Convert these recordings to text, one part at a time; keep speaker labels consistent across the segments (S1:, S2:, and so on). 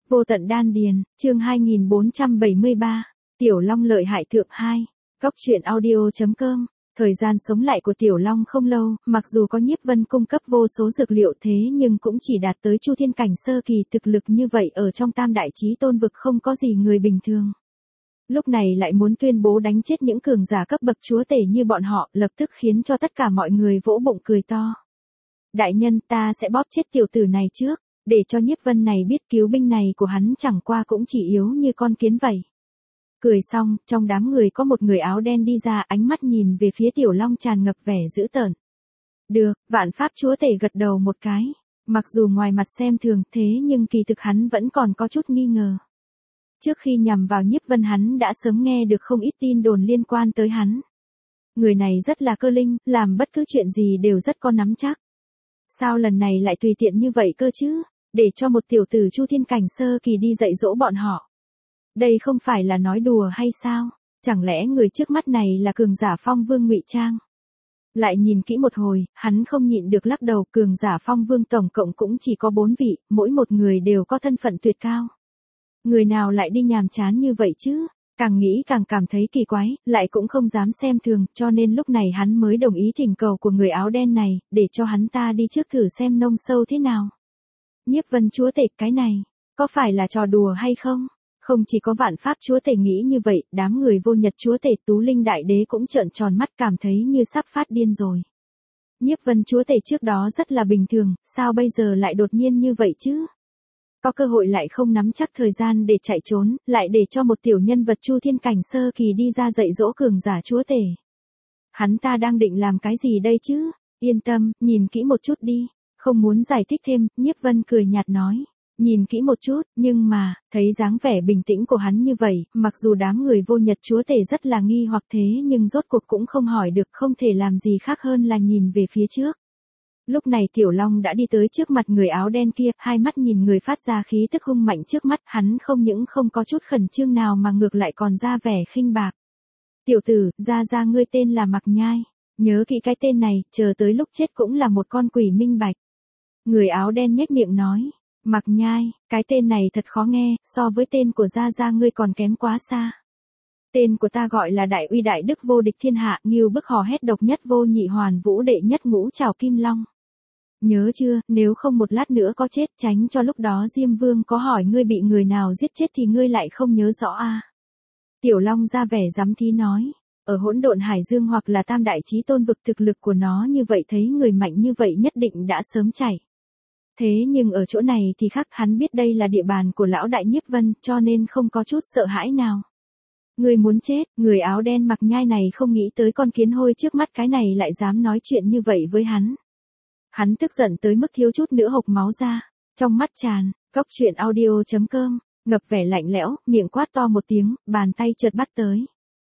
S1: Vô tận đan điền, chương 2473, Tiểu Long lợi hại thượng 2, Cóc truyện audio.com. Thời gian sống lại của Tiểu Long không lâu, mặc dù có Nhiếp Vân cung cấp vô số dược liệu thế nhưng cũng chỉ đạt tới Chu Thiên cảnh sơ kỳ, thực lực như vậy ở trong Tam Đại Chí Tôn vực không có gì người bình thường. Lúc này lại muốn tuyên bố đánh chết những cường giả cấp bậc chúa tể như bọn họ, lập tức khiến cho tất cả mọi người vỗ bụng cười to. Đại nhân, ta sẽ bóp chết tiểu tử này trước, để cho Nhiếp Vân này biết cứu binh này của hắn chẳng qua cũng chỉ yếu như con kiến vậy. Cười xong, trong đám người có một người áo đen đi ra, ánh mắt nhìn về phía Tiểu Long tràn ngập vẻ dữ tợn. Được, Vạn Pháp chúa tể gật đầu một cái. Mặc dù ngoài mặt xem thường thế nhưng kỳ thực hắn vẫn còn có chút nghi ngờ. Trước khi nhằm vào Nhiếp Vân hắn đã sớm nghe được không ít tin đồn liên quan tới hắn. Người này rất là cơ linh, làm bất cứ chuyện gì đều rất có nắm chắc. Sao lần này lại tùy tiện như vậy cơ chứ, để cho một tiểu tử Chu Thiên cảnh sơ kỳ đi dạy dỗ bọn họ. Đây không phải là nói đùa hay sao, chẳng lẽ người trước mắt này là cường giả Phong Vương ngụy trang? Lại nhìn kỹ một hồi, hắn không nhịn được lắc đầu, cường giả Phong Vương tổng cộng cũng chỉ có 4 vị, mỗi một người đều có thân phận tuyệt cao. Người nào lại đi nhàm chán như vậy chứ? Càng nghĩ càng cảm thấy kỳ quái, lại cũng không dám xem thường, cho nên lúc này hắn mới đồng ý thỉnh cầu của người áo đen này, để cho hắn ta đi trước thử xem nông sâu thế nào. Nhiếp Vân chúa tể, cái này, có phải là trò đùa hay không? Không chỉ có Vạn Pháp chúa tể nghĩ như vậy, đám người Vô Nhật chúa tể, Tú Linh đại đế cũng trợn tròn mắt cảm thấy như sắp phát điên rồi. Nhiếp Vân chúa tể trước đó rất là bình thường, sao bây giờ lại đột nhiên như vậy chứ? Có cơ hội lại không nắm chắc thời gian để chạy trốn, lại để cho một tiểu nhân vật Chu Thiên cảnh sơ kỳ đi ra dạy dỗ cường giả chúa tể. Hắn ta đang định làm cái gì đây chứ? Yên tâm, nhìn kỹ một chút đi. Không muốn giải thích thêm, Nhiếp Vân cười nhạt nói. Nhìn kỹ một chút, nhưng mà, thấy dáng vẻ bình tĩnh của hắn như vậy, mặc dù đám người Vô Nhật chúa tể rất là nghi hoặc thế nhưng rốt cuộc cũng không hỏi được, không thể làm gì khác hơn là nhìn về phía trước. Lúc này Tiểu Long đã đi tới trước mặt người áo đen kia, hai mắt nhìn người phát ra khí tức hung mạnh trước mắt, hắn không những không có chút khẩn trương nào mà ngược lại còn ra vẻ khinh bạc. Tiểu tử, ra ngươi tên là Mặc Nhai, nhớ kỹ cái tên này, chờ tới lúc chết cũng là một con quỷ minh bạch. Người áo đen nhếch miệng nói, Mặc Nhai, cái tên này thật khó nghe, so với tên của ra ngươi còn kém quá xa. Tên của ta gọi là Đại Uy Đại Đức Vô Địch Thiên Hạ, Ngưu Bức Hò Hét Độc Nhất Vô Nhị Hoàn Vũ Đệ Nhất Ngũ Trảo Kim Long. Nhớ chưa, nếu không một lát nữa có chết, tránh cho lúc đó Diêm Vương có hỏi ngươi bị người nào giết chết thì ngươi lại không nhớ rõ à. Tiểu Long ra vẻ giám thí nói, ở Hỗn Độn Hải Dương hoặc là Tam Đại Chí Tôn vực thực lực của nó như vậy, thấy người mạnh như vậy nhất định đã sớm chạy. Thế nhưng ở chỗ này thì khác, hắn biết đây là địa bàn của lão đại Nhiếp Vân, cho nên không có chút sợ hãi nào. Người muốn chết, người áo đen Mặc Nhai này không nghĩ tới con kiến hôi trước mắt cái này lại dám nói chuyện như vậy với hắn. Hắn tức giận tới mức thiếu chút nữa hộc máu ra, trong mắt tràn, Cóc truyện audio.com, ngập vẻ lạnh lẽo, miệng quát to một tiếng, bàn tay chợt bắt tới.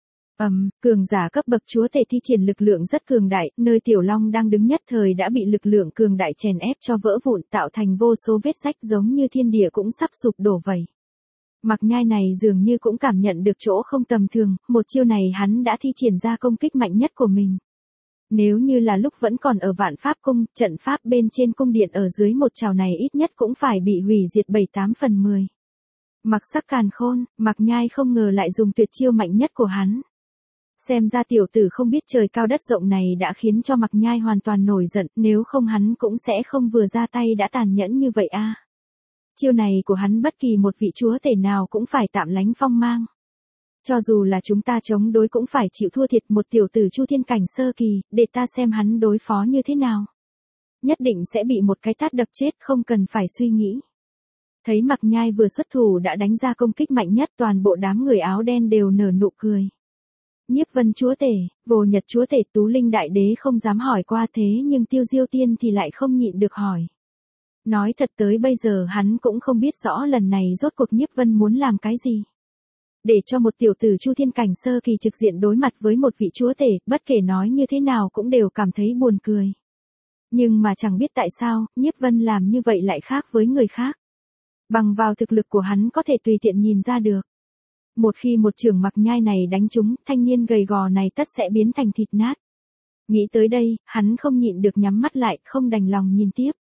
S1: Cường giả cấp bậc chúa tể thi triển lực lượng rất cường đại, nơi Tiểu Long đang đứng nhất thời đã bị lực lượng cường đại chèn ép cho vỡ vụn, tạo thành vô số vết rách giống như thiên địa cũng sắp sụp đổ vậy. Mặc Nhai này dường như cũng cảm nhận được chỗ không tầm thường, một chiêu này hắn đã thi triển ra công kích mạnh nhất của mình. Nếu như là lúc vẫn còn ở Vạn Pháp cung, trận pháp bên trên cung điện ở dưới một trào này ít nhất cũng phải bị hủy diệt 7-8 phần 10. Mặc Sắc Càn Khôn, Mặc Nhai không ngờ lại dùng tuyệt chiêu mạnh nhất của hắn. Xem ra tiểu tử không biết trời cao đất rộng này đã khiến cho Mặc Nhai hoàn toàn nổi giận, nếu không hắn cũng sẽ không vừa ra tay đã tàn nhẫn như vậy a. Chiêu này của hắn bất kỳ một vị chúa tể nào cũng phải tạm lánh phong mang. Cho dù là chúng ta chống đối cũng phải chịu thua thiệt, một tiểu tử Chu Thiên cảnh sơ kỳ, để ta xem hắn đối phó như thế nào. Nhất định sẽ bị một cái tát đập chết, không cần phải suy nghĩ. Thấy Mặc Nhai vừa xuất thủ đã đánh ra công kích mạnh nhất, toàn bộ đám người áo đen đều nở nụ cười. Nhiếp Vân chúa tể, Vô Nhật chúa tể, Tú Linh đại đế không dám hỏi qua thế nhưng Tiêu Diêu Tiên thì lại không nhịn được hỏi. Nói thật tới bây giờ hắn cũng không biết rõ lần này rốt cuộc Nhiếp Vân muốn làm cái gì. Để cho một tiểu tử Chu Thiên cảnh sơ kỳ trực diện đối mặt với một vị chúa tể, bất kể nói như thế nào cũng đều cảm thấy buồn cười. Nhưng mà chẳng biết tại sao, Nhiếp Vân làm như vậy lại khác với người khác. Bằng vào thực lực của hắn có thể tùy tiện nhìn ra được. Một khi một chưởng Mặc Nhai này đánh trúng, thanh niên gầy gò này tất sẽ biến thành thịt nát. Nghĩ tới đây, hắn không nhịn được nhắm mắt lại, không đành lòng nhìn tiếp.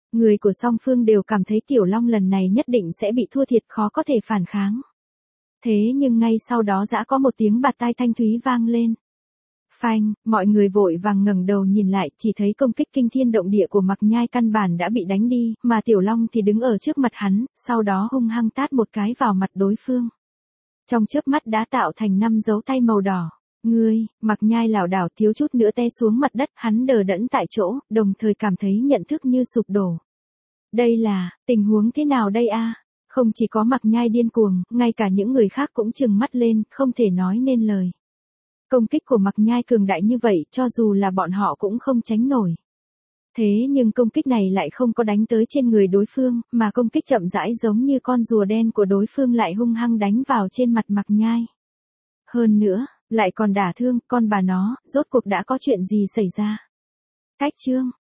S1: Người của song phương đều cảm thấy Tiểu Long lần này nhất định sẽ bị thua thiệt khó có thể phản kháng. Thế nhưng ngay sau đó dã có một tiếng bạt tai thanh thúy vang lên. Phanh, mọi người vội vàng ngẩng đầu nhìn lại, chỉ thấy công kích kinh thiên động địa của Mạc Nhai căn bản đã bị đánh đi, mà Tiểu Long thì đứng ở trước mặt hắn, sau đó hung hăng tát một cái vào mặt đối phương. Trong chớp mắt đã tạo thành 5 dấu tay màu đỏ. Ngươi, Mạc Nhai lảo đảo thiếu chút nữa té xuống mặt đất, hắn đờ đẫn tại chỗ, đồng thời cảm thấy nhận thức như sụp đổ. Đây là, tình huống thế nào đây a? Không chỉ có Mạc Nhai điên cuồng, ngay cả những người khác cũng trừng mắt lên, không thể nói nên lời. Công kích của Mạc Nhai cường đại như vậy, cho dù là bọn họ cũng không tránh nổi. Thế nhưng công kích này lại không có đánh tới trên người đối phương, mà công kích chậm rãi giống như con rùa đen của đối phương lại hung hăng đánh vào trên mặt Mạc Nhai. Hơn nữa, lại còn đả thương, con bà nó, rốt cuộc đã có chuyện gì xảy ra? Cách chương